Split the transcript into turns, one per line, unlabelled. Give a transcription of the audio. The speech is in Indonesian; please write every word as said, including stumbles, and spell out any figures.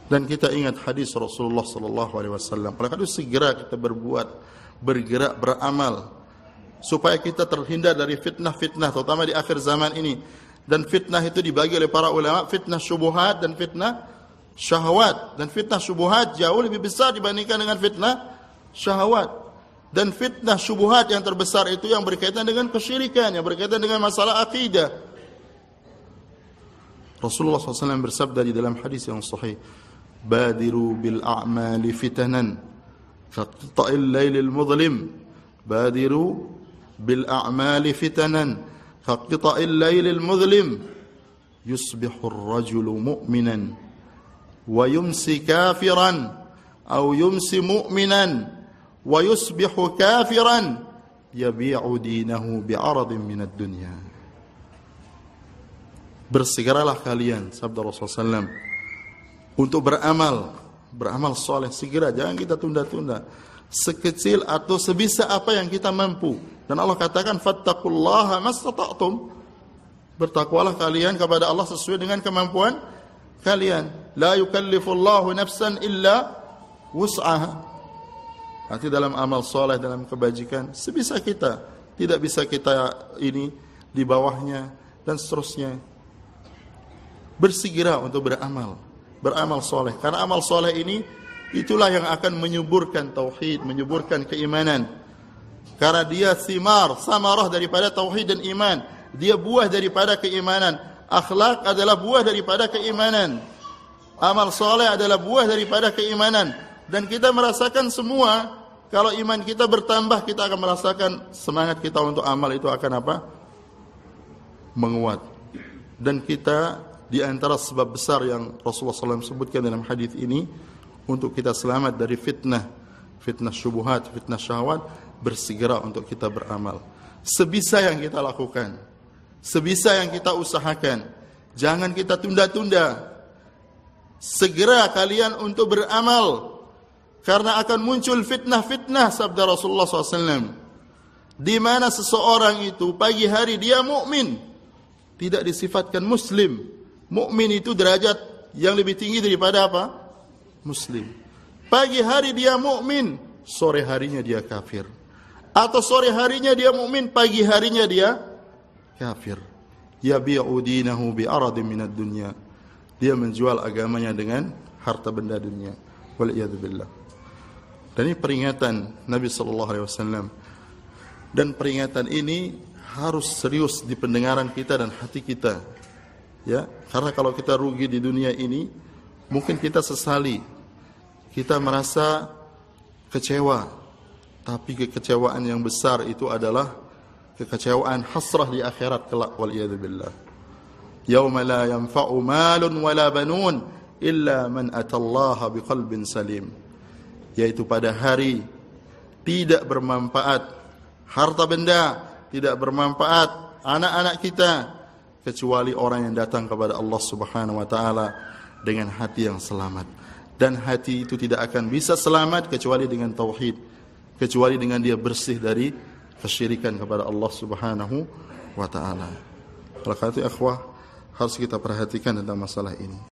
Dan kita ingat hadis Rasulullah sallallahu alaihi wasallam. Oleh karena itu segera kita berbuat, bergerak, beramal supaya kita terhindar dari fitnah-fitnah terutama di akhir zaman ini. Dan fitnah itu dibagi oleh para ulama, fitnah syubhat dan fitnah syahwat. Dan fitnah syubhat jauh lebih besar dibandingkan dengan fitnah syahwat. Dan fitnah syubhat yang terbesar itu yang berkaitan dengan kesyirikan, yang berkaitan dengan masalah akidah. Rasulullah sallallahu alaihi wasallam bersabda di dalam hadis yang sahih, "Badiru bil a'mali fitanan kaqta'il lailil mudlim." Badiru bil a'mali fitanan kaqta'il lailil mudlim. Yusbihu ar-rajulu mu'minan wa yumsi kafiran aw yumsi mu'minan wa yusbihu kafiran yabi'u dinahu bi'aradin minad dunya. Bersegeralah kalian, sabda Rasulullah sallallahu alaihi wasallam, untuk beramal, beramal soleh segera, jangan kita tunda-tunda. Sekecil atau sebisa apa yang kita mampu. Dan Allah katakan, fattaqullaha mastata'tum. Bertakwalah kalian kepada Allah sesuai dengan kemampuan kalian. La yukallifullahu nafsan illa wus'aha. Nanti dalam amal soleh, dalam kebajikan, sebisa kita. Tidak bisa kita ini di bawahnya dan seterusnya. Bersegera untuk beramal, beramal soleh. Karena amal soleh ini itulah yang akan menyuburkan tauhid, menyuburkan keimanan. Karena dia thimar, samarah daripada tauhid dan iman. Dia buah daripada keimanan. Akhlak adalah buah daripada keimanan. Amal soleh adalah buah daripada keimanan. Dan kita merasakan semua, kalau iman kita bertambah, kita akan merasakan semangat kita untuk amal itu akan apa? Menguat. Dan kita di antara sebab besar yang Rasulullah sallallahu alaihi wasallam sebutkan dalam hadis ini untuk kita selamat dari fitnah, fitnah syubhat, fitnah syahwat, bersegera untuk kita beramal. Sebisa yang kita lakukan, sebisa yang kita usahakan, jangan kita tunda-tunda. Segera kalian untuk beramal, karena akan muncul fitnah-fitnah, sabda Rasulullah sallallahu alaihi wasallam, di mana seseorang itu pagi hari dia mukmin, tidak disifatkan muslim. Mukmin itu derajat yang lebih tinggi daripada apa? Muslim. Pagi hari dia mukmin, sore harinya dia kafir. Atau sore harinya dia mukmin, pagi harinya dia kafir. Yabi'u dinahu bi'aradin minad dunya. Dia menjual agamanya dengan harta benda dunia. Wal iyad billah. Dan ini peringatan Nabi sallallahu alaihi wasallam. Dan peringatan ini harus serius di pendengaran kita dan hati kita. Ya, karena kalau kita rugi di dunia ini, mungkin kita sesali, kita merasa kecewa, tapi kekecewaan yang besar itu adalah kekecewaan hasrah di akhirat kelak, waliyadu billah. Yauma la yanfa'u malun wala banun illa man atallaha biqalbin salim. Yaitu pada hari tidak bermanfaat harta benda, tidak bermanfaat anak-anak kita, kecuali orang yang datang kepada Allah Subhanahu wa taala dengan hati yang selamat. Dan hati itu tidak akan bisa selamat kecuali dengan tauhid, kecuali dengan dia bersih dari kesyirikan kepada Allah Subhanahu wa taala. Oleh karena itu, ikhwah, harus kita perhatikan tentang masalah ini.